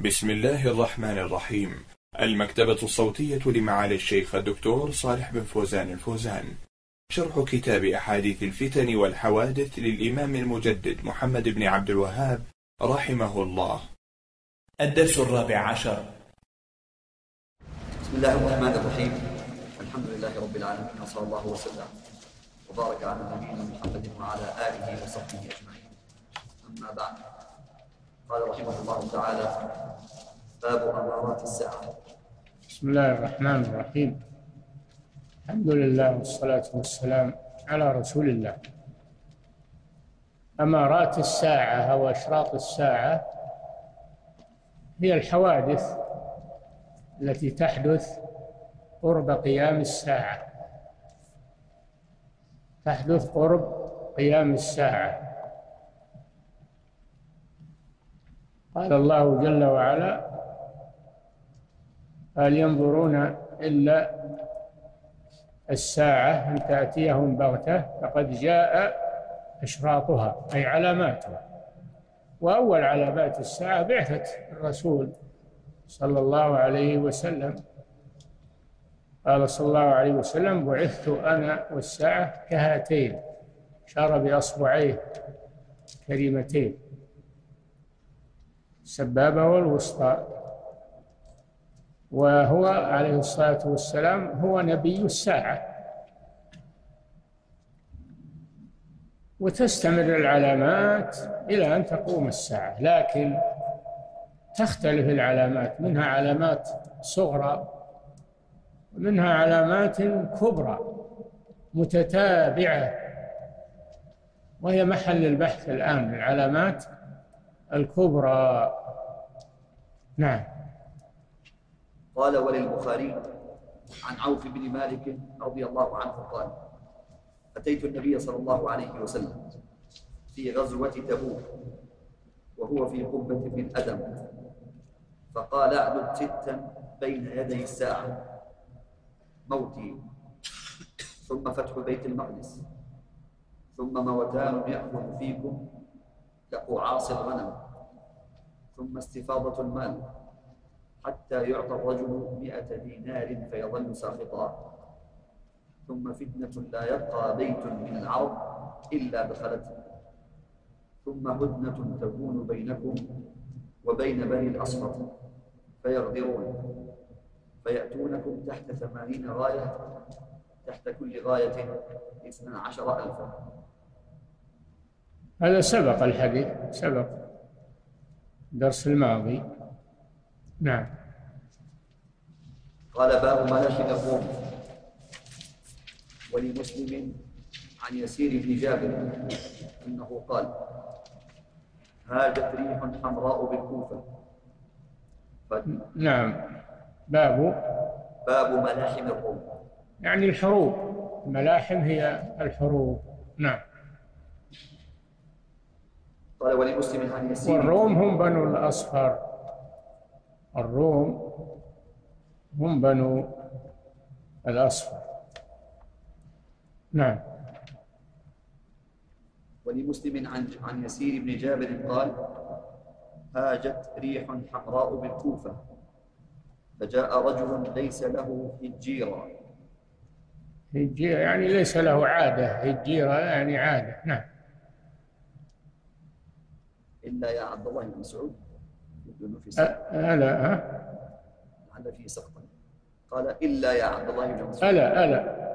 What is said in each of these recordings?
بسم الله الرحمن الرحيم. المكتبة الصوتية لمعالي الشيخ الدكتور صالح بن فوزان الفوزان. شرح كتاب أحاديث الفتن والحوادث للإمام المجدد محمد بن عبد الوهاب رحمه الله. الدرس 14. بسم الله الرحمن الرحيم. الحمد لله رب العالمين، وصلى الله وسلم وبارك على نبينا محمد وعلى آله وصحبه أجمعين. أما بعد، قال رحمه الله تعالى: باب أمارات الساعة. بسم الله الرحمن الرحيم. الحمد لله والصلاة والسلام على رسول الله. أمارات الساعة أو أشراط الساعة هي الحوادث التي تحدث قرب قيام الساعة، تحدث قرب قيام الساعة. قال الله جل وعلا: هل ينظرون إلا الساعة أن تأتيهم بغتة فقد جاء أشراطها، أي علاماتها. وأول علامات الساعة بعثة الرسول صلى الله عليه وسلم. قال صلى الله عليه وسلم: بعثت أنا والساعة كهاتين، أشار بأصبعيه كريمتين، السبابة والوسطى. وهو عليه الصلاة والسلام هو نبي الساعة. وتستمر العلامات إلى أن تقوم الساعة، لكن تختلف العلامات، منها علامات صغرى ومنها علامات كبرى متتابعة، وهي محل البحث الآن، العلامات الكبرى. نعم. قال: وللبخاري عن عوف بن مالك رضي الله عنه قال: أتيت النبي صلى الله عليه وسلم في غزوة تبوك وهو في قبة من أدم، فقال: اعدد ستا بين يدي الساعة: موتي، ثم فتح بيت المقدس، ثم موتان يأخذ فيكم كقعاص الغنم، ثم استفاضة المال حتى يعطى الرجل 100 دينار فيظل ساخطا، ثم فتنة لا يبقى بيت من العرب إلا دخلته، ثم هدنة تكون بينكم وبين بني الأصفر فيغدرون فيأتونكم تحت 80 غاية، تحت كل غاية 12,000. هذا سبق الحديث، سبق الدرس الماضي. نعم. قال: باب مناخب الروم. ولمسلم عن يسير بن جابر أنه قال: هاجت ريح حمراء بالكوفة. نعم. باب ملاحم الروم، يعني الحروب. الملاحم هي الحروب. نعم. قال: ولمسلم عن يسير. والروم هم بنو الأصفر، الروم هم بنو الأصفر. نعم. ولمسلم عن يسير بن جابر قال: هاجت ريح حمراء بالكوفة، فجاء رجل ليس له هجيرة. هجيرة يعني ليس له عادة، هجيرة يعني عادة. نعم. إلا يا عبد الله بن مسعود يبدو في ألا لعل فيه سقطا. قال: إلا يا عبد الله بن مسعود. ألا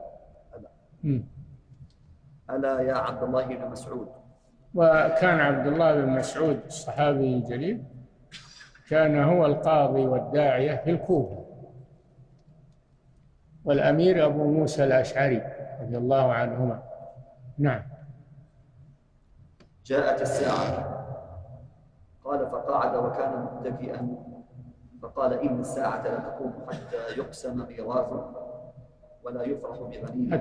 ألا يا عبد الله بن مسعود. وكان عبد الله بن مسعود الصحابي الجليل، كان هو القاضي والداعية في الكوفة، والأمير أبو موسى الأشعري رضي الله عنهما. نعم. جاءت الساعة. قال: فقعد وكان متكئا، فقال: إن الساعة لا تقوم حتى يقسم ميراث ولا يفرح بغنيمة.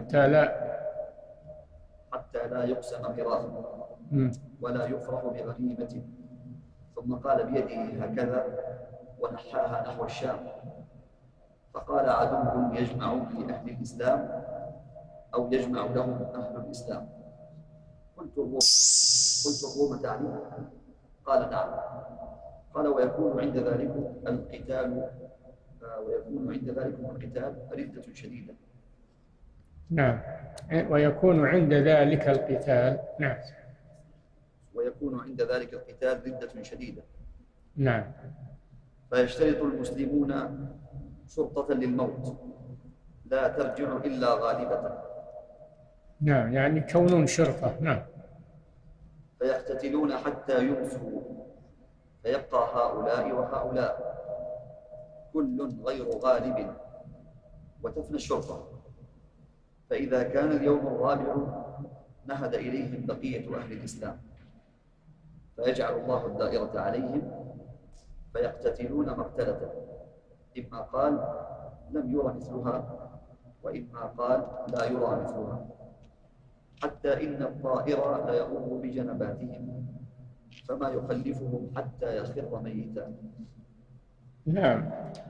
حتى لا يقسم ميراث ولا يفرح بغنيمة. ثم قال بيده هكذا ونحاها نحو الشام، فقال: عدو يجمع لأهل الإسلام أو يجمع لهم أهل الإسلام. قلت: الروم تعني؟ قال: نعم. قال ويكون عند ذلك القتال ويكون عند ذلك القتال ردة شديدة. نعم، ويكون عند ذلك القتال. نعم، ويكون عند ذلك القتال ردة شديدة. نعم. فيشترط المسلمون شرطة للموت لا ترجع إلا غالبة. نعم، يعني كونون شرطة. نعم. فيقتتلون حتى يمسوا فيبقى هؤلاء وهؤلاء كل غير غالب وتفنى الشرطة. فإذا كان اليوم الرابع نهد إليهم بقية أهل الإسلام فيجعل الله الدائرة عليهم فيقتتلون مقتلة، إما قال لم يرى مثلها وإما قال لا يرى مثلها، حتى إن الطائر ليؤر بجنباتهم فما يخلفهم حتى يخر ميتا. نعم،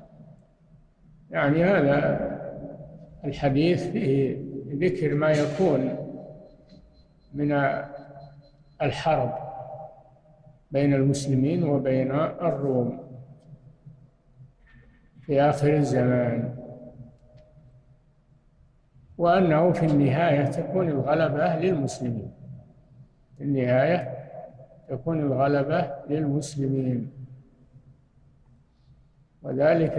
يعني هذا الحديث فيه ذكر ما يكون من الحرب بين المسلمين وبين الروم في آخر الزمان، وأنه في النهاية تكون الغلبة للمسلمين. في النهاية تكون الغلبة للمسلمين، وذلك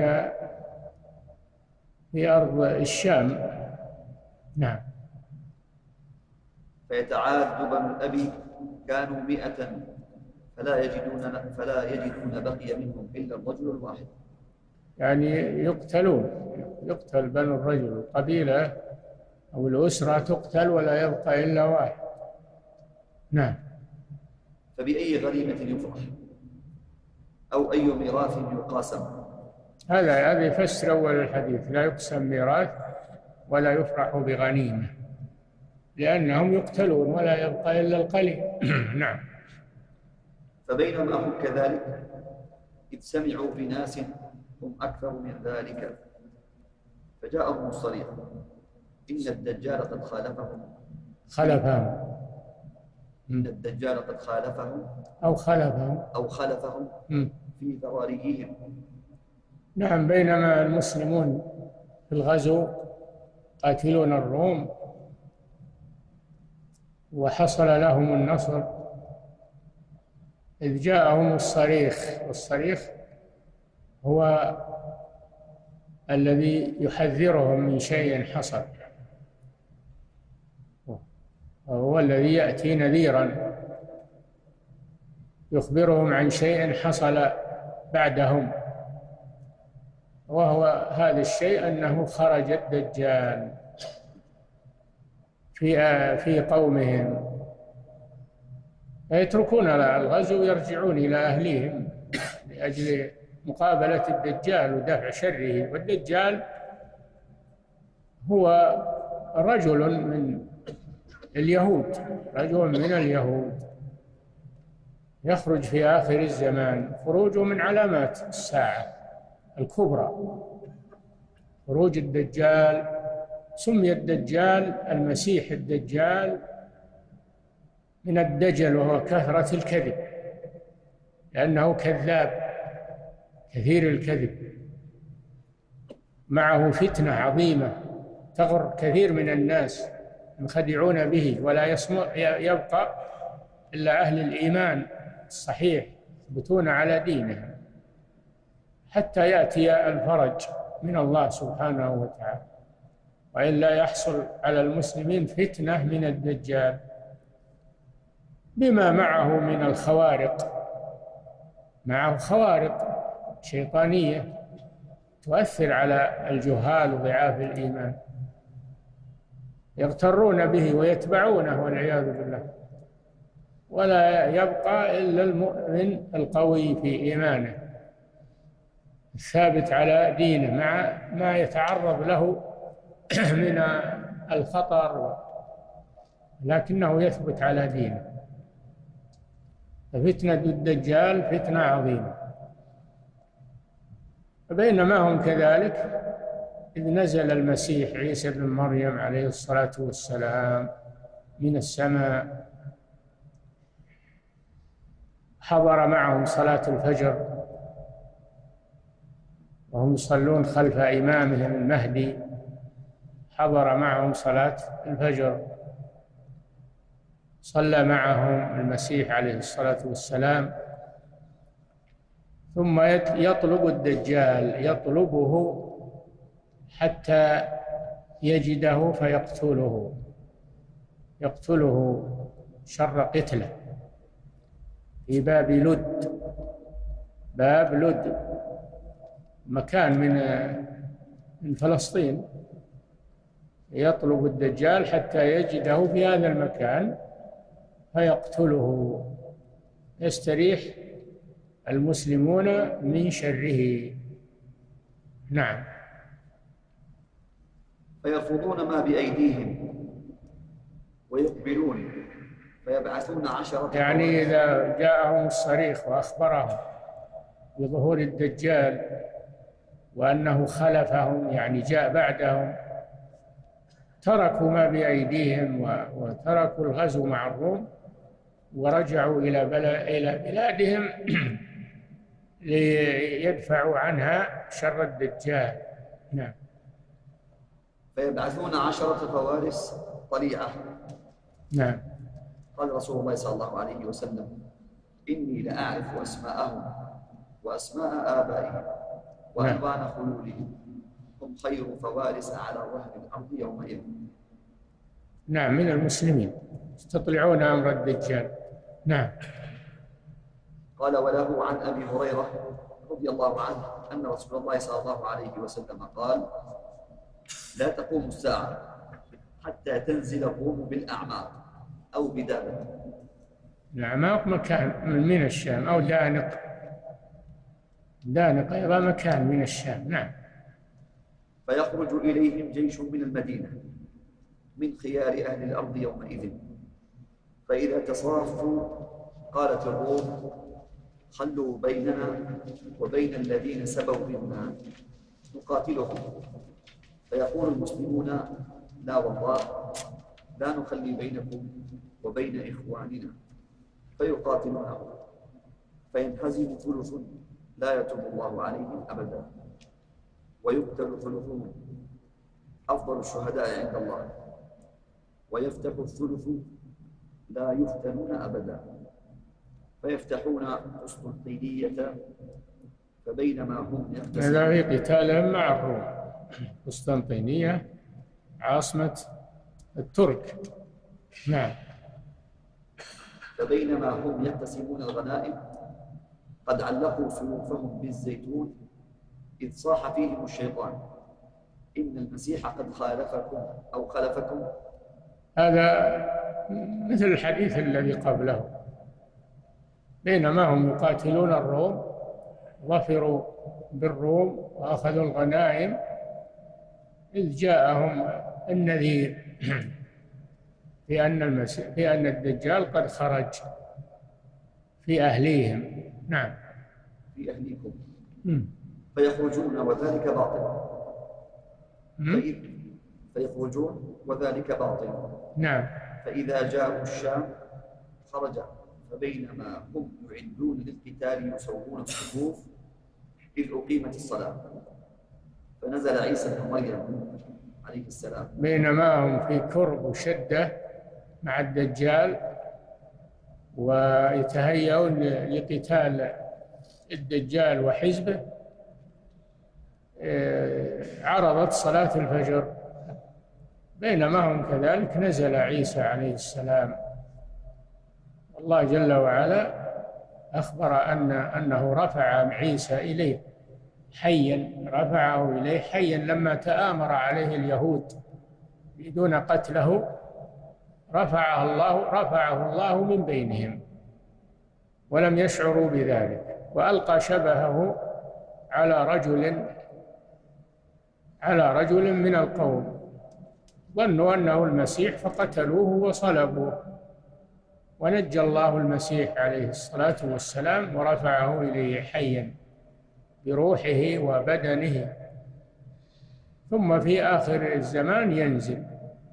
في أرض الشام. نعم. فيتعاد بنو الأبي كانوا 100 فلا يجدون بقي منهم إلا الرجل الواحد. يعني يقتل بنو الرجل، القبيلة أو الأسرة تقتل ولا يبقى إلا واحد. نعم. فبأي غريمة يفرح أو أي ميراث يقاسم؟ هذا يفسر أول الحديث: لا يقسم ميراث ولا يفرح بغنيمة، لأنهم يقتلون ولا يبقى إلا القليل. نعم. فبينما هم كذلك إذ سمعوا بناس هم أكثر من ذلك فجاءهم الصريخ إن الدجال قد خالفهم. إن الدجال قد خالفهم أو خلفهم في ذراريهم. نعم. بينما المسلمون في الغزو قاتلون الروم وحصل لهم النصر، إذ جاءهم الصريخ، والصريخ هو الذي يحذرهم من شيء حصل، وهو الذي يأتي نذيرا يخبرهم عن شيء حصل بعدهم، وهو هذا الشيء أنه خرج الدجال في قومهم، فيتركون الغزو ويرجعون إلى أهليهم لأجل مقابلة الدجال ودفع شره. والدجال هو رجل من اليهود يخرج في آخر الزمان، خروجه من علامات الساعة الكبرى، خروج الدجال. سمي الدجال المسيح الدجال من الدجل، وهو كثرة الكذب، لأنه كذاب كثير الكذب، معه فتنة عظيمة تغر كثير من الناس ينخدعون به، ولا يبقى إلا أهل الإيمان الصحيح يثبتون على دينهم حتى يأتي الفرج من الله سبحانه وتعالى، وإلا يحصل على المسلمين فتنة من الدجال بما معه من الخوارق. معه خوارق شيطانية تؤثر على الجهال وضعاف الإيمان، يغترون به ويتبعونه والعياذ بالله، ولا يبقى إلا المؤمن القوي في إيمانه الثابت على دينه مع ما يتعرض له من الخطر، لكنه يثبت على دينه. ففتنة الدجال فتنة عظيمة. فبينما هم كذلك إذ نزل المسيح عيسى بن مريم عليه الصلاة والسلام من السماء، حضر معهم صلاة الفجر وهم يصلون خلف إمامهم المهدي، حضر معهم صلاة الفجر، صلى معهم المسيح عليه الصلاة والسلام. ثم يطلب الدجال، يطلبه حتى يجده فيقتله، يقتله شر قتله في باب لد. باب لد مكان من فلسطين. يطلب الدجال حتى يجده في هذا المكان فيقتله، يستريح المسلمون من شره. نعم. فيرفضون ما بأيديهم ويقبلون فيبعثون 10. يعني إذا جاءهم الصريخ وأخبرهم بظهور الدجال وأنه خلفهم، يعني جاء بعدهم، تركوا ما بأيديهم وتركوا الغزو مع الروم ورجعوا إلى بلادهم ليدفعوا عنها شر الدجال. نعم. فيبعثون 10 فوارس طليعة. نعم. قال رسول الله صلى الله عليه وسلم: إني لأعرف أسماءهم وأسماء آبائهم وألوان خيولهم، هم خير فوارس على ظهر الأرض يومئذ. نعم، من المسلمين يستطيعون أمر الدجال. نعم. قال: وله عن أبي هريرة رضي الله عنه أن رسول الله صلى الله عليه وسلم قال: لا تقوم الساعة حتى تنزل الروم بالأعماق أو بدابة. الأعماق مكان من الشام، أو دانق. دانق أيضا مكان من الشام. نعم. فيخرج إليهم جيش من المدينة من خيار أهل الأرض يومئذ، فإذا تصافوا قالت الروم: خلوا بيننا وبين الذين سبوا منا نقاتلهم. فيقول المسلمون: لا والله، لا نخلي بينكم وبين إخواننا. فيقاتلونه، فينهزم ثلث لا يتوب الله عليهم أبدا، ويقتل ثلثهم أفضل الشهداء عند الله، ويفتح الثلث لا يفتنون أبدا. فيفتحون قسطنطينية، فبينما هم هذا في قتال مع الروم. قسطنطينية عاصمة الترك. نعم. فبينما هم يقتسمون الغنائم قد علقوا سيوفهم بالزيتون، إذ صاح فيهم الشيطان: إن المسيح قد خالفكم أو خلفكم. هذا مثل الحديث الذي قبله. بينما هم يقاتلون الروم، ظفروا بالروم وأخذوا الغنائم، إذ جاءهم النذير بأن الدجال قد خرج في أهليهم. نعم. في أهليكم. فيخرجون وذلك باطل. فيخرجون وذلك باطل. نعم. فإذا جاءوا الشام خرج، فبينما هم يعدون للقتال يسوون الصفوف إذ أقيمت الصلاة، فنزل عيسى بن مريم عليه السلام. بينما هم في كرب وشدة مع الدجال ويتهيئون لقتال الدجال وحزبه، عرضت صلاة الفجر. بينما هم كذلك نزل عيسى عليه السلام. الله جل وعلا أخبر أنه رفع عيسى إليه حيا، رفعه إليه حيا لما تآمر عليه اليهود بدون قتله، رفعه الله من بينهم ولم يشعروا بذلك، وألقى شبهه على رجل من القوم، ظنوا أنه المسيح فقتلوه وصلبوه، ونجى الله المسيح عليه الصلاة والسلام ورفعه إليه حيا بروحه وبدنه. ثم في آخر الزمان ينزل: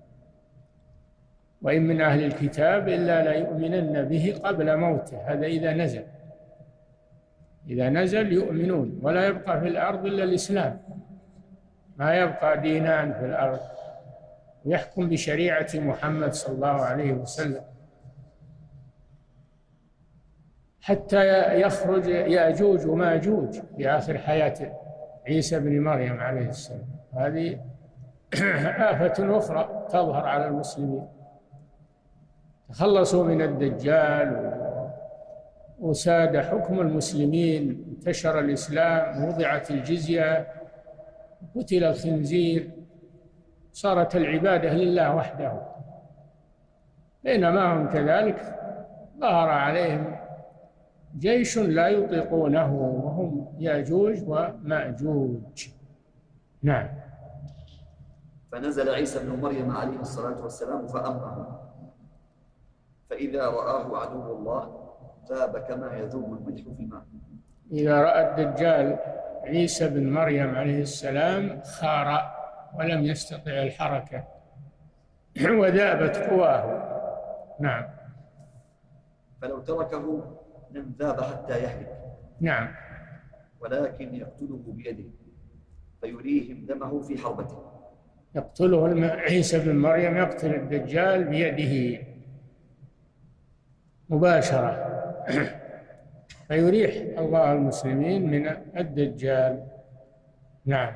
وإن من أهل الكتاب إلا ليؤمنن به قبل موته. هذا إذا نزل. إذا نزل يؤمنون، ولا يبقى في الأرض إلا الإسلام، ما يبقى دينان في الأرض، ويحكم بشريعة محمد صلى الله عليه وسلم حتى يخرج يأجوج وماجوج في آخر حياة عيسى بن مريم عليه السلام. هذه آفة أخرى تظهر على المسلمين. تخلصوا من الدجال وساد حكم المسلمين، انتشر الإسلام، وضعت الجزية، قتل الخنزير، صارت العبادة لله وحده. بينما هم كذلك ظهر عليهم جيش لا يطيقونه، وهم يأجوج ومأجوج. نعم. فنزل عيسى بن مريم عليه الصلاة والسلام فأمره، فإذا رآه عدو الله ذاب كما يذوب الملح في الماء. إذا رأى الدجال عيسى بن مريم عليه السلام خار ولم يستطع الحركة وذابت قواه. نعم. فلو تركه لم ذاب حتى يهلك. نعم. ولكن يقتله بيده فيريهم دمه في حربته. يقتله عيسى بن مريم، يقتل الدجال بيده مباشرة فيريح الله المسلمين من الدجال. نعم.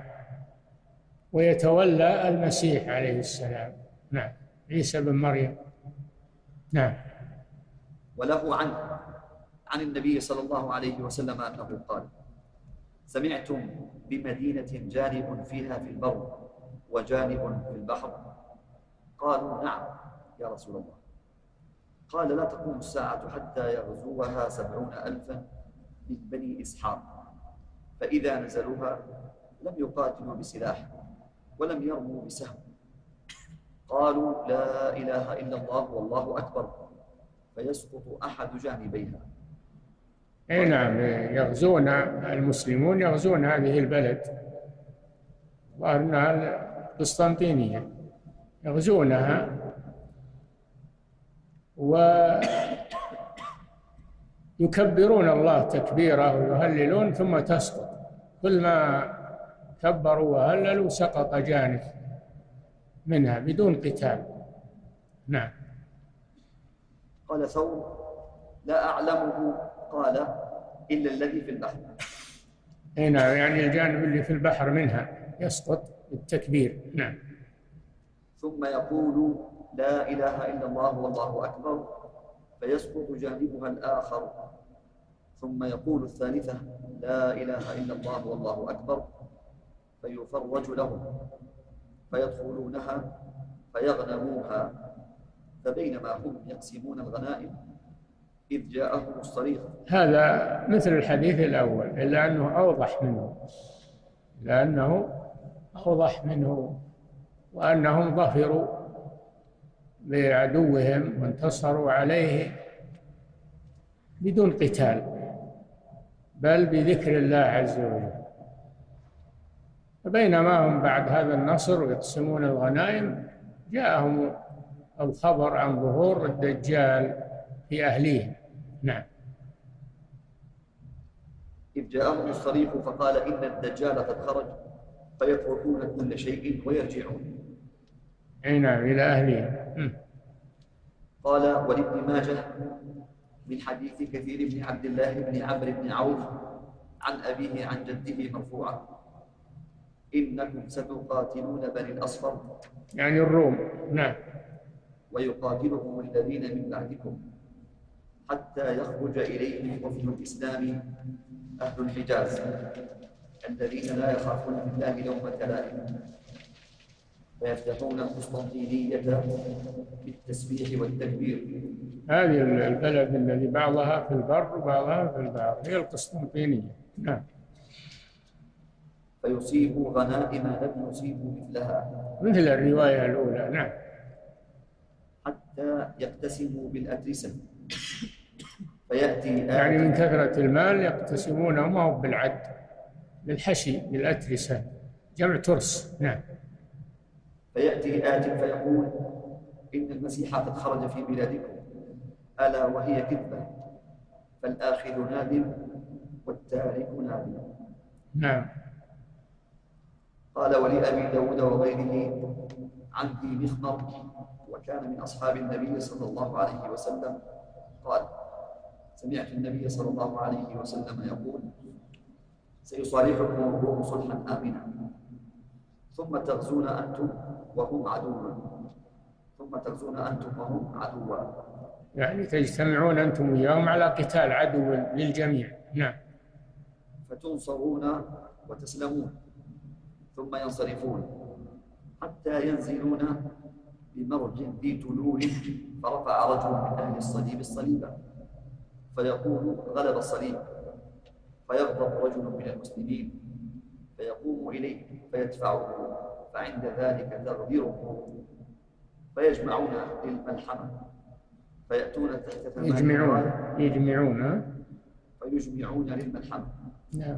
ويتولى المسيح عليه السلام. نعم. عيسى بن مريم. نعم. وله عن النبي صلى الله عليه وسلم أنه قال: سمعتم بمدينة جانب فيها في البر وجانب في البحر؟ قالوا: نعم يا رسول الله. قال: لا تقوم الساعة حتى يغزوها 70,000 من بني إسحاق، فإذا نزلوها لم يقاتلوا بسلاح ولم يرموا بسهم، قالوا: لا إله إلا الله والله أكبر، فيسقط أحد جانبيها. أي نعم. يغزون المسلمون، يغزون هذه البلد، وأنها القسطنطينية، يغزونها ويكبرون الله تكبيرا ويهللون ثم تسقط، كل ما كبروا وهللوا سقط جانب منها بدون قتال. نعم. قال ثور: لا أعلمه. قال: إلا الذي في البحر. هنا يعني الجانب اللي في البحر منها يسقط بالتكبير. نعم. ثم يقول: لا إله إلا الله والله أكبر، فيسقط جانبها الآخر. ثم يقول الثالثة: لا إله إلا الله والله أكبر، فيفرج لهم فيدخلونها فيغنموها. فبينما هم يقسمون الغنائم إذ جاءهم الصريخ. هذا مثل الحديث الأول، إلا أنه أوضح منه وأنهم ظفروا بعدوهم وانتصروا عليه بدون قتال، بل بذكر الله عز وجل. فبينما هم بعد هذا النصر ويقسمون الغنائم جاءهم الخبر عن ظهور الدجال في أهليهم. نعم. إذ جاءهم الصريخ فقال: إن الدجال قد خرج، فيتركون كل شيء ويرجعون. نعم، إلى أهلهم. قال ولابن ماجه من حديث كثير بن عبد الله بن عمرو بن عوف عن أبيه عن جده مرفوعا: إنكم ستقاتلون بني الأصفر، يعني الروم. نعم. ويقاتلهم الذين من بعدكم حتى يخرج إليهم وفد الإسلام أهل الحجاز الذين لا يخافون بالله لومة لائم، فيفتحون القسطنطينية بالتسبيح والتكبير. هذه البلد الذي بعضها في البر وبعضها في البحر هي القسطنطينية. نعم. فيصيبوا غنائم لم يصيبوا مثلها، مثل الرواية الأولى. نعم. حتى يقتسموا بالأترسة، فيأتي يعني من كثرة المال يقتسمونه ما هو بالعد، بالحشي، بالأترسة، جمع ترس. نعم. فيأتي آت فيقول: إن المسيح قد خرج في بلادكم، ألا وهي كذبة، فالآخذ نادم والتارك نادم. نعم. قال ولأبي داود وغيره عن ذي مخمر وكان من أصحاب النبي صلى الله عليه وسلم قال سمعت النبي صلى الله عليه وسلم يقول سيصالحكم الروم صلحا آمنا ثم تغزون أنتم وهم عدوا يعني تجتمعون أنتم وياهم على قتال عدو للجميع. نعم. فتنصرون وتسلمون ثم ينصرفون حتى ينزلون بمرج ذي تلول فرفع رجل من أهل الصليب الصليب فيقول غلب الصليب فيغضب رجل من المسلمين فيقوم إليه فيدفعه فعند ذلك تغدره فيجمعون للملحمة فيأتون تحت فيجمعون للملحمة. نعم.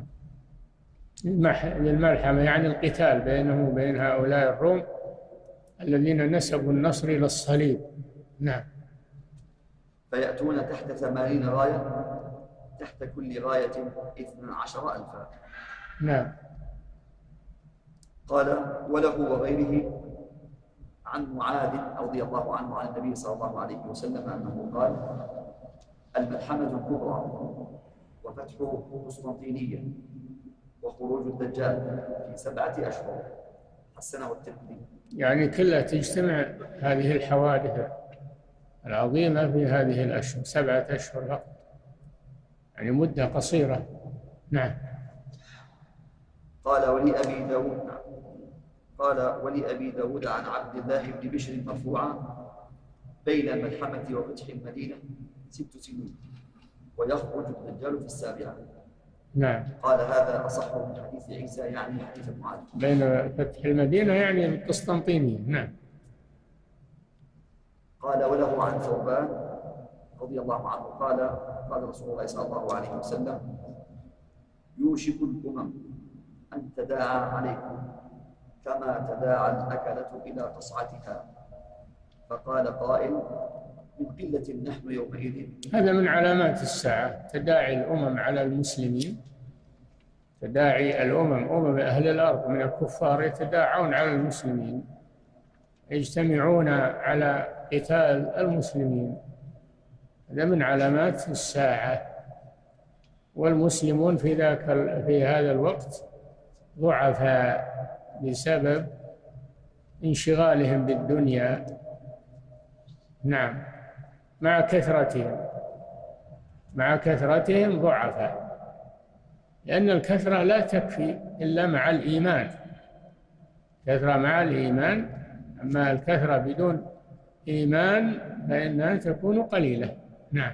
للملحمة يعني القتال بينه وبين هؤلاء الروم الذين نسبوا النصر إلى الصليب. نعم. فيأتون تحت 80 راية تحت كل راية 12,000. نعم. قال وله وغيره عن معاذ رضي الله عنه عن النبي صلى الله عليه وسلم أنه قال الملحمة الكبرى وفتح قسطنطينية وخروج الدجال في 7 أشهر حسنه الترمذي. يعني كلها تجتمع هذه الحوادث العظيمة في هذه الأشهر 7 أشهر فقط يعني مدة قصيرة. نعم. قال ولأبي داود عن عبد الله بن بشر مرفوعا بين الملحمة وفتح المدينة 6 سنين ويخرج الدجال في 7. نعم. قال هذا أصح من حديث عيسى يعني حديث معاذ. بين فتح المدينة يعني القسطنطينية. نعم. قال وله عن ثوبان رضي الله عنه قال رسول الله صلى الله عليه وسلم يوشك الأمم أن تداعى عليكم كما تداعى الأكلة إلى قصعتها فقال قائل من قلة نحن يومئذ. هذا من علامات الساعة تداعي الأمم على المسلمين. تداعي أمم أهل الأرض من الكفار يتداعون على المسلمين يجتمعون على قتال المسلمين. هذا من علامات الساعة. والمسلمون في هذا الوقت ضعفاء بسبب انشغالهم بالدنيا. نعم. مع كثرتهم ضعفاء لأن الكثرة لا تكفي إلا مع الإيمان. كثرة مع الإيمان أما الكثرة بدون إيمان فإنها تكون قليلة. نعم.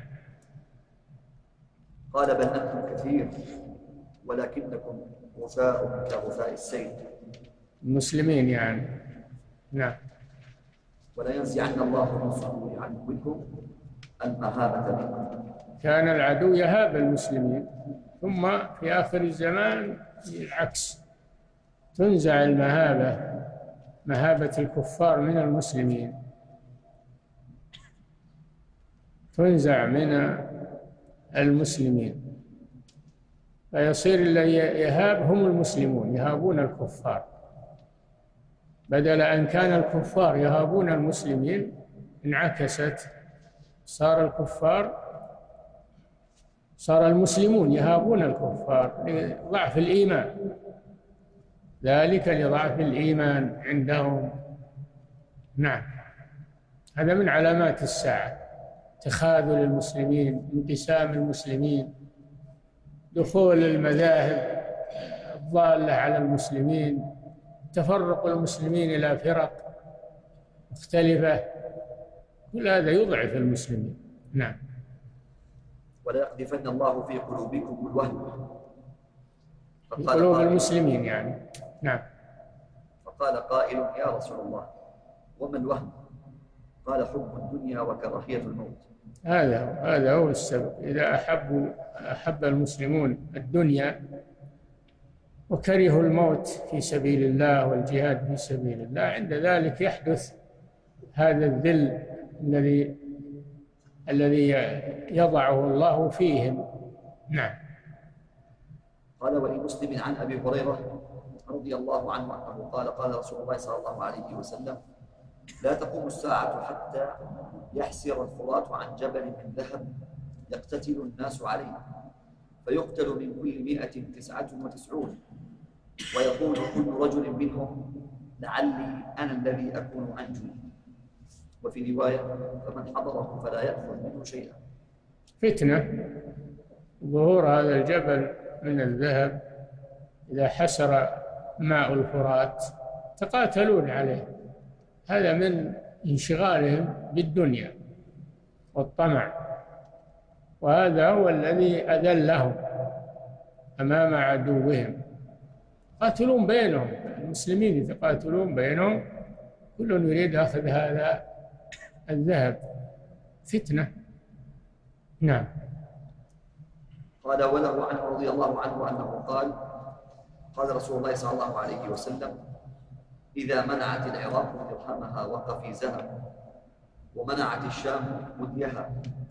قال بل أنتم كثير ولكنكم غثاء كغثاء السيل. المسلمين يعني. نعم. ولا ينزعن الله من صدور عدوكم المهابة منكم. كان العدو يهاب المسلمين ثم في آخر الزمان العكس تنزع مهابة الكفار من المسلمين تنزع من المسلمين فيصير الذي يهاب هم المسلمون يهابون الكفار بدل أن كان الكفار يهابون المسلمين انعكست صار المسلمون يهابون الكفار لضعف الإيمان. ذلك لضعف الإيمان عندهم. نعم. هذا من علامات الساعة تخاذل المسلمين انقسام المسلمين دخول المذاهب الضالة على المسلمين تفرق المسلمين إلى فرق مختلفة كل هذا يضعف المسلمين. نعم. ولا يقذفن الله في قلوبكم الوهن في قلوب المسلمين يعني. نعم. فقال قائل يا رسول الله وما الوهن؟ قال حب الدنيا وكراهية الموت. هذا هو السبب. إذا أحب المسلمون الدنيا وكرهوا الموت في سبيل الله والجهاد في سبيل الله عند ذلك يحدث هذا الذل الذي يضعه الله فيهم. نعم. قال ولمسلم عن أبي هريرة رضي الله عنه أنه قال قال رسول الله صلى الله عليه وسلم لا تقوم الساعة حتى يحسر الفرات عن جبل من ذهب يقتتل الناس عليه فيقتل من كل 199 ويقول كل رجل منهم لعلي أنا الذي أكون أنجو. وفي رواية فمن حضره فلا يأخذ منه شيئا. فتنة ظهور هذا الجبل من الذهب إذا حسر ماء الفرات تقاتلون عليه، هذا من انشغالهم بالدنيا والطمع، وهذا هو الذي أذلهم أمام عدوهم. يقاتلون بينهم، المسلمين يتقاتلون بينهم، كل يريد أخذ هذا الذهب، فتنة. نعم. قال وله عنه رضي الله عنه أنه قال قال رسول الله صلى الله عليه وسلم إذا منعت العراق درهمها وقفي ذهب ومنعت الشام مديها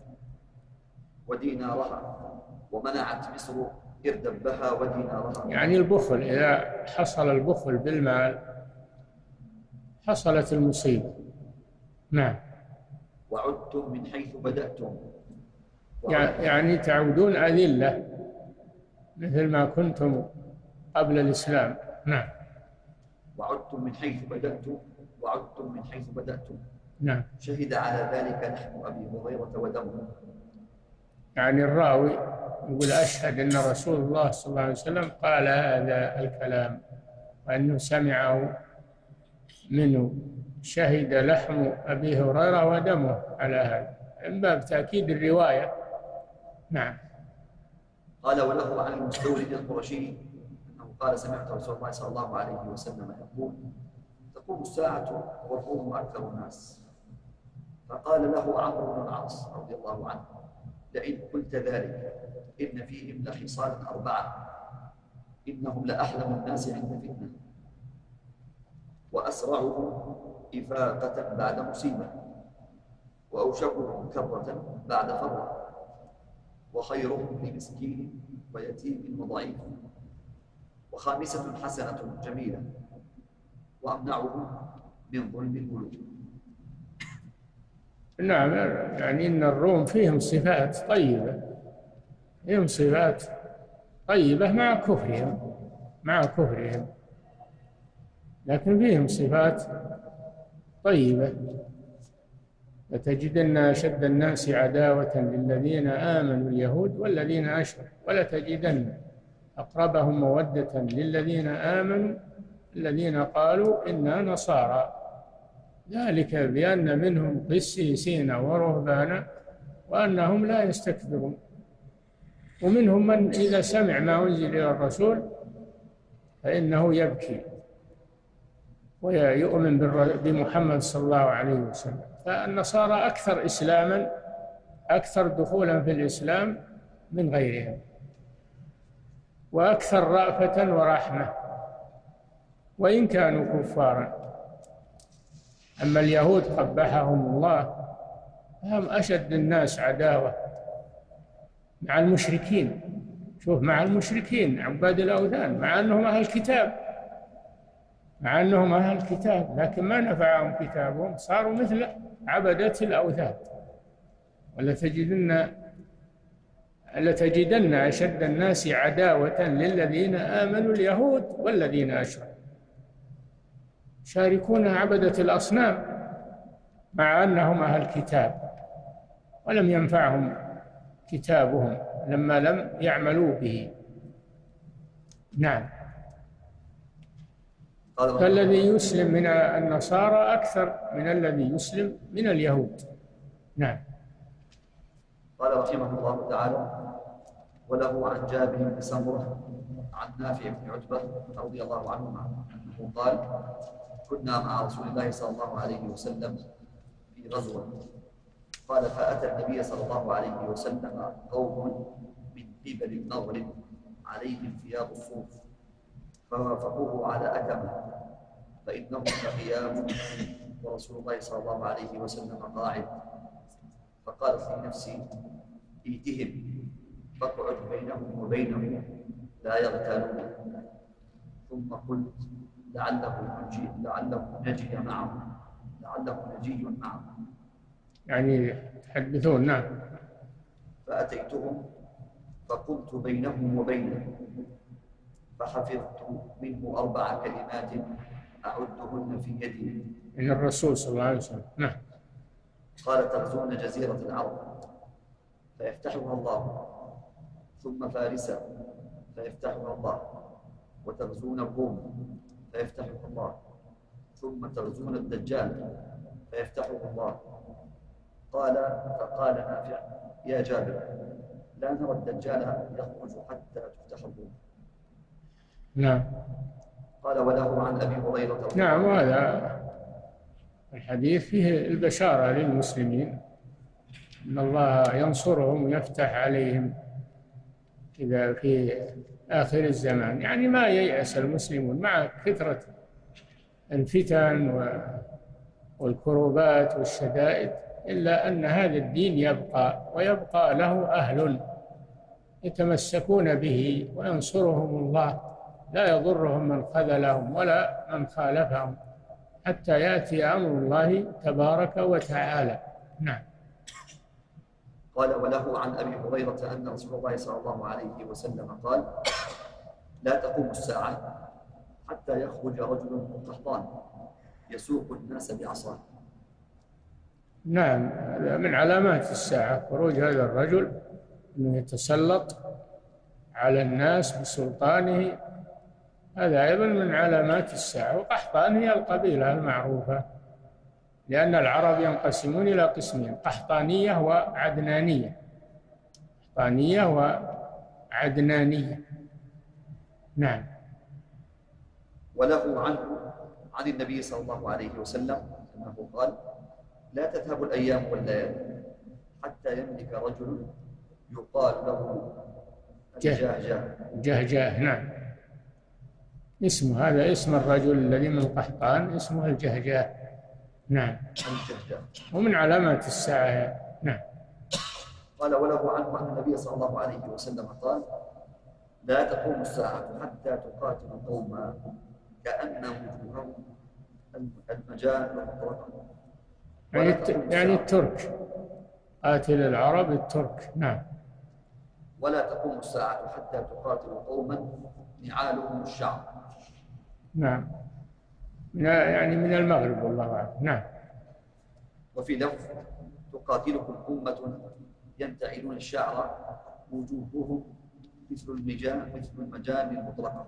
ودينارها ومنعت مصر إردبها ودينارها. يعني البخل، إذا حصل البخل بالمال حصلت المصيبة. نعم. وعدتم من حيث بدأتم، يعني تعودون أذلة مثل ما كنتم قبل الإسلام. نعم. وعدتم من حيث بدأتم وعدتم من حيث بدأتم. نعم. شهد على ذلك لحم أبي هريرة ودمه. يعني الراوي يقول أشهد أن رسول الله صلى الله عليه وسلم قال هذا الكلام وأنه سمعه منه، شهد لحم أبي هريرة ودمه على هذا من باب تأكيد الرواية. نعم. قال وله عن المستورد القرشي أنه قال سمعت رسول الله صلى الله عليه وسلم يقول تقوم الساعة والروم أكثر الناس، فقال له عمرو بن العاص رضي الله عنه لئن قلت ذلك إن فيهم لخصالا 4 إنهم لأحلم الناس عند فتنة وأسرعهم إفاقة بعد مصيبة وأوشكهم كرة بعد فرة وخيرهم لمسكين ويتيم وضعيف وخامسة حسنة جميلة وأمنعهم من ظلم الملوك. نعم. يعني إن الروم فيهم صفات طيبة، فيهم صفات طيبة مع كفرهم لكن فيهم صفات طيبة. لتجدن أشد الناس عداوة للذين آمنوا اليهود والذين أشركوا ولتجدن أقربهم مودة للذين آمنوا الذين قالوا إنا نصارى، ذلك بأن منهم قسيسين ورهبانا وأنهم لا يستكبرون. ومنهم من إذا سمع ما أنزل إلى الرسول فإنه يبكي ويؤمن بمحمد صلى الله عليه وسلم. فالنصارى أكثر إسلاما، أكثر دخولا في الإسلام من غيرهم، وأكثر رأفة ورحمة وإن كانوا كفارا. أما اليهود قبحهم الله هم أشد الناس عداوة مع المشركين. شوف، مع المشركين عباد الأوثان، مع أنهم أهل الكتاب لكن ما نفعهم كتابهم، صاروا مثل عبدة الأوثان. ولتجدن أشد الناس عداوة للذين آمنوا اليهود والذين أشركوا، يشاركون عبدة الأصنام مع أنهم أهل الكتاب ولم ينفعهم كتابهم لما لم يعملوا به. نعم. فالذي يسلم من النصارى أكثر من الذي يسلم من اليهود. نعم. قال رحمه الله تعالى وله عن جابر بن سمرة عن نافع بن عتبة رضي الله عنهما أنه قال كنا مع رسول الله صلى الله عليه وسلم في غزوة، قال فأتى النبي صلى الله عليه وسلم قوم من قبل المغرب عليهم ثياب الصوف فوافقوه على أكمه فإنهم قيام ورسول الله صلى الله عليه وسلم قاعد، فقالت في نفسي ائتهم فاقعد بينهم وبينه لا يغتالون. ثم قلت لعله نجي معه، لعله نجي معه، يعني تحدثون. نعم. فأتيتهم فقمت بينهم وبينه فحفظت منه 4 كلمات أعدهن في يدي. من الرسول صلى الله عليه وسلم. نعم. قال: تغزون جزيرة العرب فيفتحها الله، ثم فارس فيفتحها الله، وتغزون الروم فيفتحها الله، ثم تغزون الدجال فيفتحه الله. فقال نافع: يا جابر، لا نرى الدجال يخرج حتى تفتح الروم. نعم. قال: وله عن أبي هريرة. نعم. وهذا الحديث فيه البشارة للمسلمين أن الله ينصرهم ويفتح عليهم إذا في آخر الزمان. يعني ما ييأس المسلمون مع كثرة الفتن والكروبات والشدائد، إلا أن هذا الدين يبقى، ويبقى له أهل يتمسكون به وينصرهم الله، لا يضرهم من خذلهم ولا من خالفهم حتى يأتي أمر الله تبارك وتعالى. نعم. قال: وله عن أبي هريرة أن رسول الله صلى الله عليه وسلم قال: لا تقوم الساعة حتى يخرج رجل قحطان يسوق الناس بعصاه. نعم. من علامات الساعة خروج هذا الرجل، أنه يتسلط على الناس بسلطانه، هذا أيضا من علامات الساعة. وقحطان هي القبيلة المعروفة، لأن العرب ينقسمون إلى قسمين: قحطانية وعدنانية. قحطانية وعدنانية. نعم. وله عن النبي صلى الله عليه وسلم أنه قال: لا تذهب الأيام والليالي حتى يملك رجل يقال له جهجاه. نعم. هذا اسم الرجل الذي من قحطان، اسمه الجهجاه. نعم. الجهجاه. ومن علامات الساعة. نعم. قال: وله عنه أن النبي صلى الله عليه وسلم قال: لا تقوم الساعة حتى تقاتل قوما كأن وجوههم المجان والطرق. يعني الترك، قاتل العرب الترك. نعم. ولا تقوم الساعة حتى تقاتل قوما نعالهم الشعب. نعم. يعني من المغرب والله أعلم. نعم. وفي لفظ: تقاتلكم أمة ينتعلون الشعر وجوههم مثل المجان المطلقة.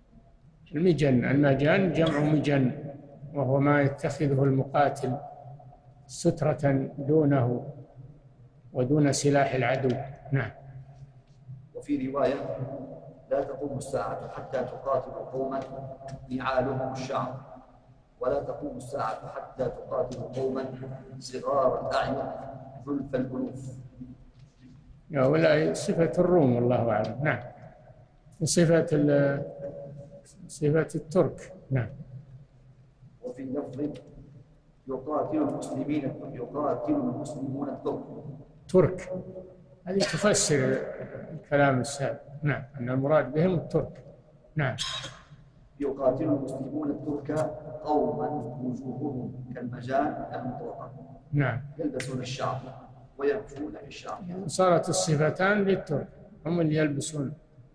المجان جمع مجن، وهو ما يتخذه المقاتل سترة دونه ودون سلاح العدو. نعم. وفي رواية: لا تقوم الساعة حتى تقاتل قوما نعالهم الشعر، ولا تقوم الساعة حتى تقاتل قوما صغار الأعين ذلف الألوف. ولا صفة الروم والله أعلم. نعم. صفة الترك. نعم. وفي لفظ: يقاتل المسلمون ترك. هذه تفسر الكلام السابق. نعم. أن المراد بهم الترك. نعم. يقاتل المسلمون الترك قوما وجوههم كالمجان المطلقة. نعم. يلبسون الشعر ويكفون في الشعر. صارت الصفتان للترك، هم اللي يلبسون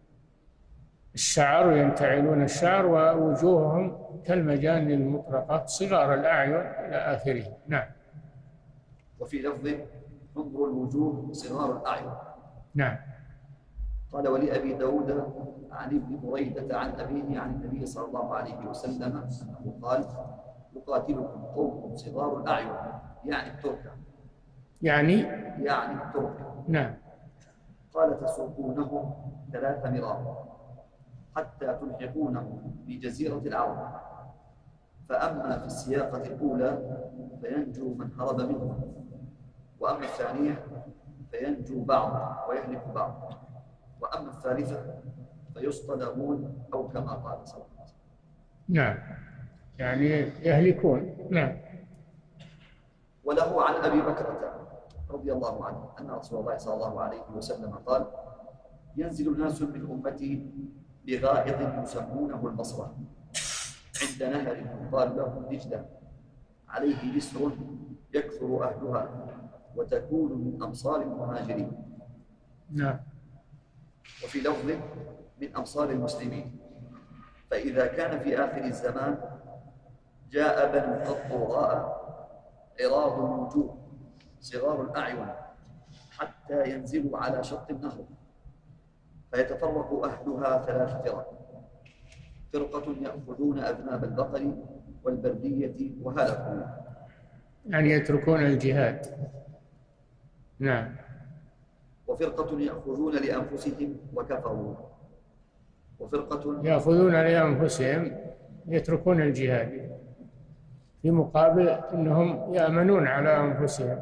الشعر وينتعلون الشعر، ووجوههم كالمجان المطرقة صغار الأعين إلى آخره. نعم. وفي لفظ: حمر الوجوه صغار الأعين. نعم. قال: ولأبي داود عن ابن بريدة عن أبيه عن النبي صلى الله عليه وسلم أنه قال: يقاتلكم قوم صغار الأعين، يعني الترك. يعني الترك. نعم. قال: تسوقونهم 3 مرات حتى تلحقونهم بجزيرة العرب، فأما في السياقة الأولى فينجو من هرب منهم، وأما الثانية فينجو بعض ويهلك بعض، وأما الثالثة فيصطدمون، أو كما قال صلى الله عليه وسلم. نعم. يعني يهلكون. نعم. وله عن أبي بكرة رضي الله عنه أن رسول الله صلى الله عليه وسلم قال: ينزل الناس من أمتي بغائط يسمونه البصرة عند نهر يقال له دجلة، عليه جسر يكثر أهلها وتكون من أمصار المهاجرين. نعم. وفي لفظ من أمصار المسلمين. فإذا كان في آخر الزمان جاء بنو الضراء عراض الوجوه صغار الأعين حتى ينزلوا على شط النهر، فيتفرق أهلها 3 فرق: فرقة يأخذون أذناب البقر والبردية وهلكوا، يعني يتركون الجهاد. نعم. وفرقة يأخذون لأنفسهم وكفروا، وفرقة يأخذون لأنفسهم يتركون الجهاد، في مقابل أنهم يأمنون على أنفسهم.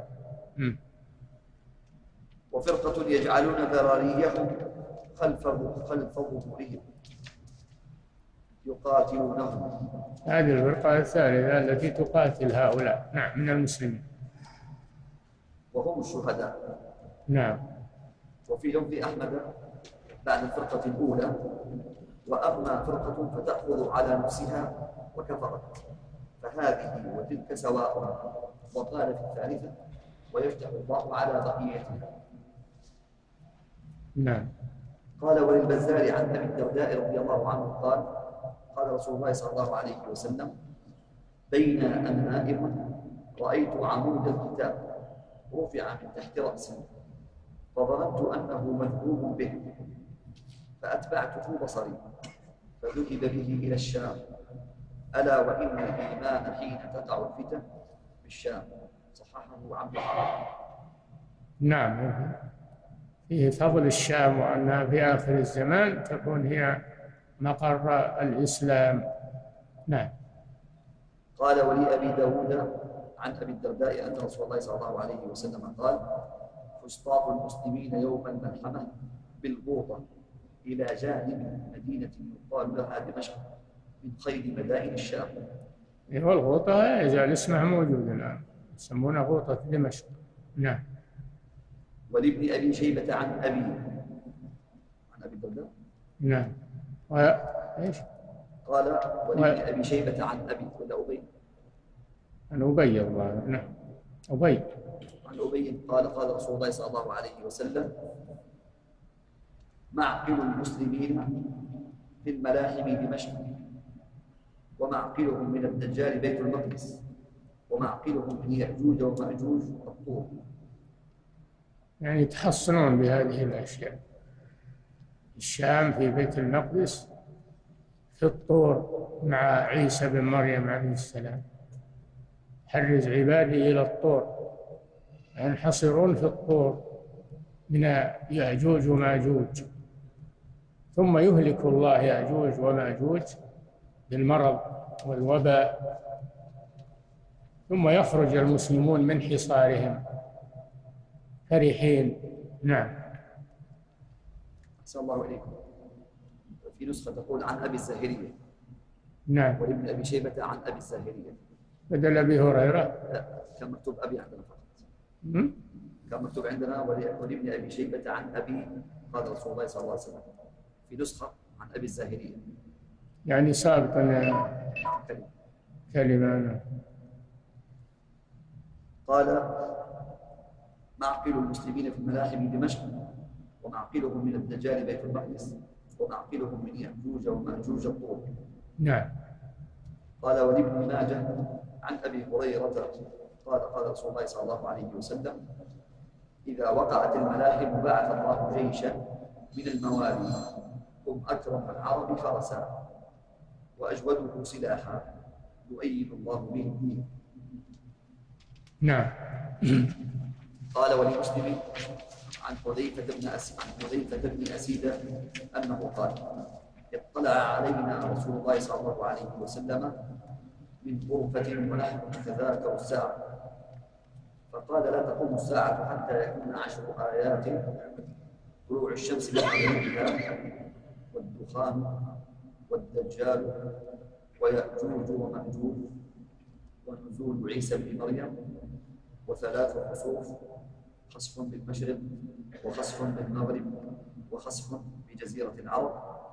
وفرقة يجعلون ذراريهم خلف ظهورهم يقاتلونهم. هذه الفرقة الثالثة التي تقاتل هؤلاء، نعم، من المسلمين، وهم الشهداء. نعم. وفي لفظ أحمد بعد الفرقة الأولى: وأما فرقة فتأخذ على نفسها وكفرت فهذه وتلك سواء. وقال في الثالثة: ويفتح الله على بقيتها. نعم. قال وللبزار عن أبي الدرداء رضي الله عنه قال: قال رسول الله صلى الله عليه وسلم: بين أنا نائم رأيت عمود الكتاب رفع من تحت رأسي فظننت أنه مذهوب به، فأتبعته بصري فذهب به إلى الشام. ألا وإن الإيمان حين تقع الفتن بالشام. صححه عبد العال. نعم، فيه فضل الشام، وأنها في آخر الزمان تكون هي مقر الإسلام. نعم. قال ولأبي داود عن أبي الدرداء أن رسول الله صلى الله عليه وسلم قال: فسطاط المسلمين يوم الملحمة بالغوطة إلى جانب مدينة يقال لها دمشق من خير مدائن الشام. والغوطة لا يزال اسمها موجود الآن، يسمونها غوطة دمشق. نعم. ولابن أبي شيبة عن أبي الدرداء. نعم. إيش؟ قال ولابن أبي شيبة عن أبي ولا أبي؟ عن أبي الله. نعم، أبي. عن أبي قال: قال رسول الله صلى الله عليه وسلم: معقل المسلمين في الملاحم دمشق، ومعقلهم من الدجال بيت المقدس، ومعقلهم من يأجوج ومأجوج الطور. يعني يتحصنون بهذه الأشياء. الشام في بيت المقدس، في الطور مع عيسى بن مريم عليه السلام: حرز عبادي إلى الطور، ينحصرون في الطور من يأجوج وماجوج، ثم يهلك الله يأجوج وماجوج بالمرض والوباء، ثم يخرج المسلمون من حصارهم فرحين. نعم. أحسن الله إليكم. في نسخة تقول عن أبي الزاهرية. نعم. ولابن أبي شيبة عن أبي الزاهرية بدل أبي هريرة. لا، كان مكتوب أبي عندنا فقط. كان مكتوب عندنا ولابن أبي شيبة عن أبي قال رسول الله صلى الله عليه وسلم. في نسخة عن أبي الزاهرية، يعني سابقا كلمة. قال: معقل المسلمين في الملاحم دمشق، ومعقلهم من الدجال بيت المقدس، ومعقلهم من يأجوج ومأجوج الطور. نعم. قال ولابن ماجه عن أبي هريرة قال: قال رسول الله صلى الله عليه وسلم: إذا وقعت الملاحم بعث الله جيشا من الموالي هم أكرم العرب فرسا وأجوده سلاحا يؤيد الله به الدين. نعم. قال ولمسلم عن حذيفة بن أسيد أنه قال: اطلع علينا رسول الله صلى الله عليه وسلم من غرفة ونحن نتذاكر الساعة، فقال: لا تقوم الساعة حتى يكون 10 آيات: طلوع الشمس من مغربها، والدخان، والدجال، ويأجوج ومأجوج، ونزول عيسى بن مريم، وثلاث خسوف: خسف بالمشرق، وخسف بالمغرب، وخسف بجزيرة العرب،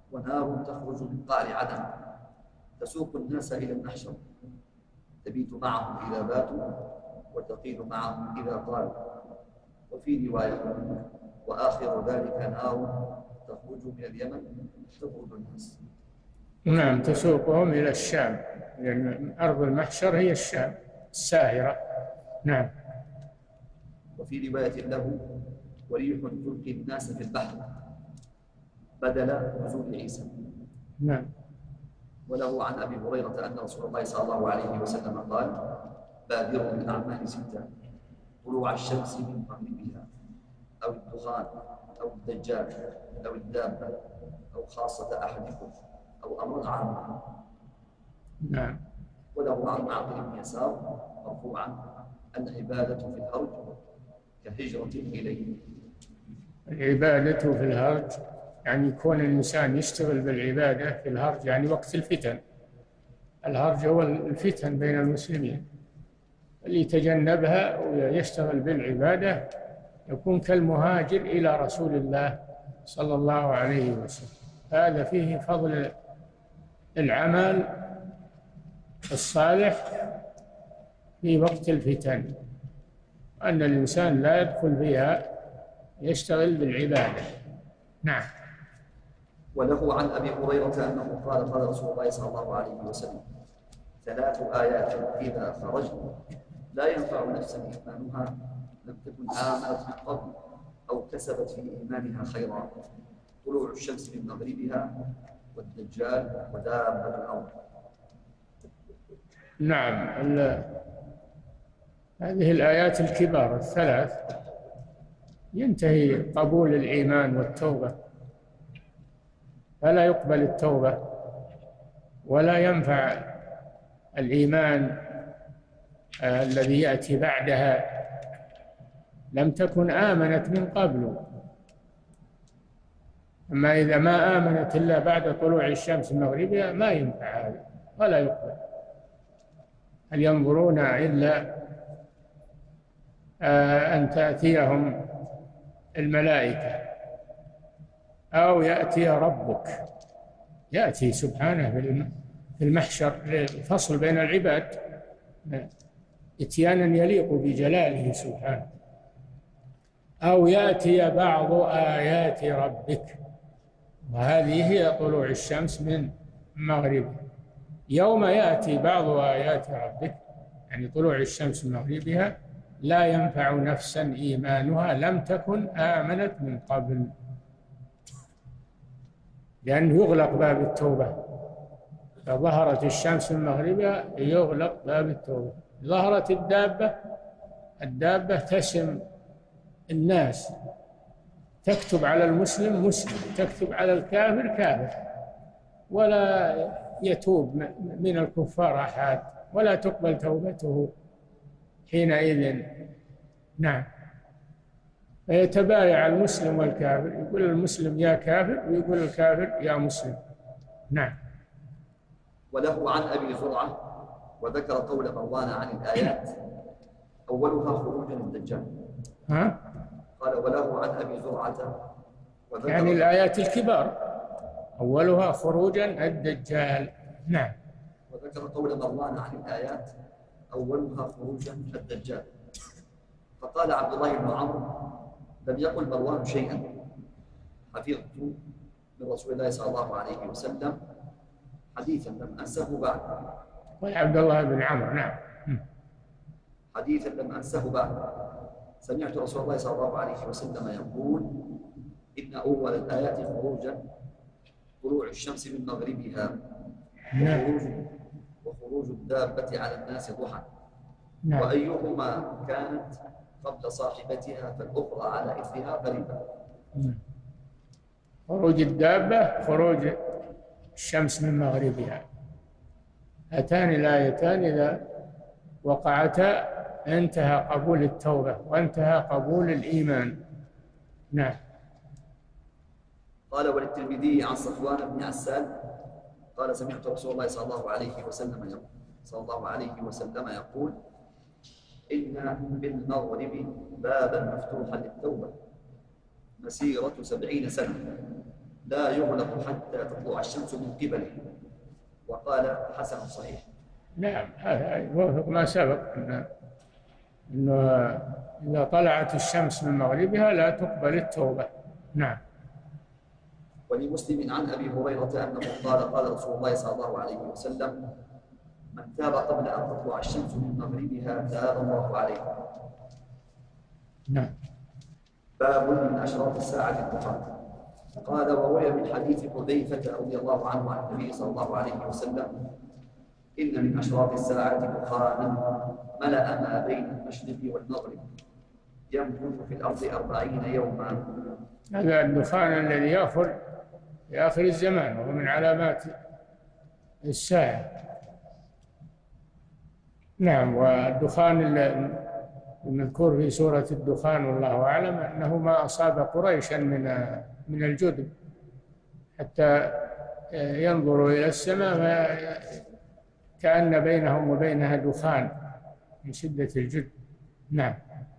ونار تخرج من قعر عدن تسوق الناس إلى المحشر، تبيت معهم إذا باتوا وتقيل معهم إذا قالوا. وفي رواية: وآخر ذلك نار تخرج من اليمن تطرد الناس. نعم، تسوقهم إلى الشام، لأن أرض المحشر هي الشام الساهرة. نعم. وفي رواية له: وريح تلقي الناس في البحر بدل نزول عيسى. نعم. وله عن أبي هريرة أن رسول الله صلى الله عليه وسلم قال: بادروا بالأعمال ستة: طلوع الشمس من مغربها، أو الدخان، أو الدجال، أو الدابة، أو خاصة أحدكم، أو أمر عام. نعم. وله عن معقل بن يسار مرفوعا: العبادة في الهرج كهجرة إليه. العبادة في الهرج يعني يكون الإنسان يشتغل بالعبادة في الهرج، يعني وقت الفتن. الهرج هو الفتن بين المسلمين، اللي يتجنبها ويشتغل بالعبادة يكون كالمهاجر إلى رسول الله صلى الله عليه وسلم. هذا فيه فضل العمل الصالح في وقت الفتن، أن الإنسان لا يدخل فيها، يشتغل بالعبادة. نعم. وله عن أبي هريرة أنه قال: قال رسول الله صلى الله عليه وسلم: 3 آيات إذا خرجن لا ينفع نفسا إيمانها لم تكن آمنت من قبل أو كسبت في إيمانها خيرا: طلوع الشمس من مغربها، والدجال، ودابة الأرض. نعم. هذه الآيات الكبار الثلاث ينتهي قبول الإيمان والتوبة، فلا يقبل التوبة ولا ينفع الإيمان الذي يأتي بعدها، لم تكن آمنت من قبل. أما إذا ما آمنت إلا بعد طلوع الشمس من مغربها ما ينفع هذا ولا يقبل. هل ينظرون إلا أن تأتيهم الملائكة أو يأتي ربك، يأتي سبحانه في المحشر للفصل بين العباد إتيانا يليق بجلاله سبحانه، أو يأتي بعض آيات ربك، وهذه هي طلوع الشمس من مغربها. يوم يأتي بعض آيات ربك يعني طلوع الشمس من مغربها لا ينفع نفسا إيمانها لم تكن آمنت من قبل، لأنه يغلق باب التوبة. فظهرت الشمس من مغربها يغلق باب التوبة. ظهرت الدابة تسم الناس، تكتب على المسلم مسلم، تكتب على الكافر كافر، ولا يتوب من الكفار أحد ولا تقبل توبته حينئذ. نعم. فيتبايع المسلم والكافر، يقول المسلم يا كافر ويقول الكافر يا مسلم. نعم. وله عن أبي زرعة وذكر قول مروان عن الآيات أولها خروج الدجال. قال: وله عن أبي زرعة وذكر يعني الآيات الكبار أولها خروجا الدجال. نعم. وذكر قول مروان عن الآيات أولها خروجا الدجال. فقال عبد الله بن عمرو: لم يقل مروان شيئا حفظت من رسول الله صلى الله عليه وسلم حديثا لم أنسه بعد. عبد الله بن عمرو. نعم. حديثا لم أنسه بعد. سمعت رسول الله صلى الله عليه وسلم يقول: إن أول الآيات خروجا طلوع الشمس من مغربها، وخروج الدابة على الناس ضحى، وأيهما كانت قبل صاحبتها فالأخرى على إثرها قريبا. خروج الدابة، خروج الشمس من مغربها، هاتان الآيتان إذا وقعتا انتهى قبول التوبة وانتهى قبول الإيمان. نعم. قال: وللترمذي عن صفوان بن عسال قال: سمعت رسول الله صلى الله عليه وسلم يقول: إن بالمغرب بابا مفتوحا للتوبة مسيرة 70 سنة لا يغلق حتى تطلع الشمس من قبله. وقال حسن صحيح. نعم، هذا يوافق ما سبق أنه إذا طلعت الشمس من مغربها لا تقبل التوبة. نعم. ولمسلم عن أبي هريرة أنه قال رسول الله صلى الله عليه وسلم: من تاب قبل أن تطلع الشمس من مغربها تاب الله عليه. نعم. باب من أشراط الساعة الدخان. قال: وروي من حديث حذيفة رضي الله عنه عن النبي صلى الله عليه وسلم: إن من أشراط الساعة دخانا ملأ ما بين المشرق والمغرب يمكث في الأرض 40 يوما. هذا الدخان الذي يأخذ في آخر الزمان، وهو من علامات الساعة. نعم. والدخان المذكور في سورة الدخان والله أعلم أنه ما أصاب قريشا من الجدب حتى ينظروا إلى السماء كأن بينهم وبينها دخان من شدة الجدب. نعم.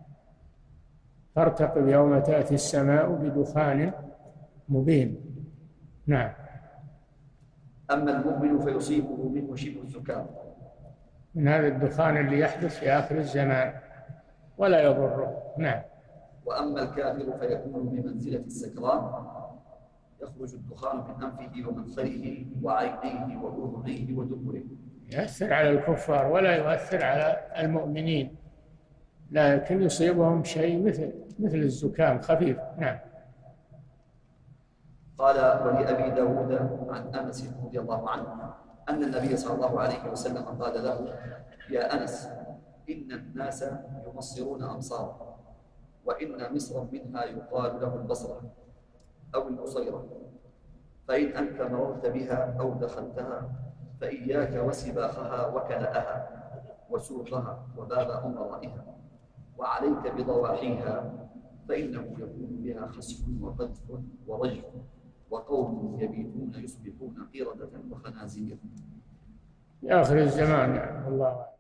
فارتقب يوم تأتي السماء بدخان مبين. نعم. أما المؤمن فيصيبه منه شبه الزكام، من هذا الدخان اللي يحدث في آخر الزمان ولا يضره. نعم. وأما الكافر فيكون بمنزلة السكران، يخرج الدخان من أنفه ومنخره وعينيه وأذنيه ودبره. يؤثر على الكفار ولا يؤثر على المؤمنين، لكن يصيبهم شيء مثل الزكام خفيف. نعم. قال: ولأبي داود عن أنس رضي الله عنه أن النبي صلى الله عليه وسلم قال له: يا أنس، إن الناس يمصرون أمصارا، وإن مصرا منها يقال له البصرة أو البصيرة، فإن أنت مررت بها أو دخلتها فإياك وسباخها وكلأها وسوقها وباب أمرائها، وعليك بضواحيها، فإنه يكون بها خسف وقذف ورجف، وقوم يبيتون يصبحون قردة وخنازير. في آخر الزمان. الله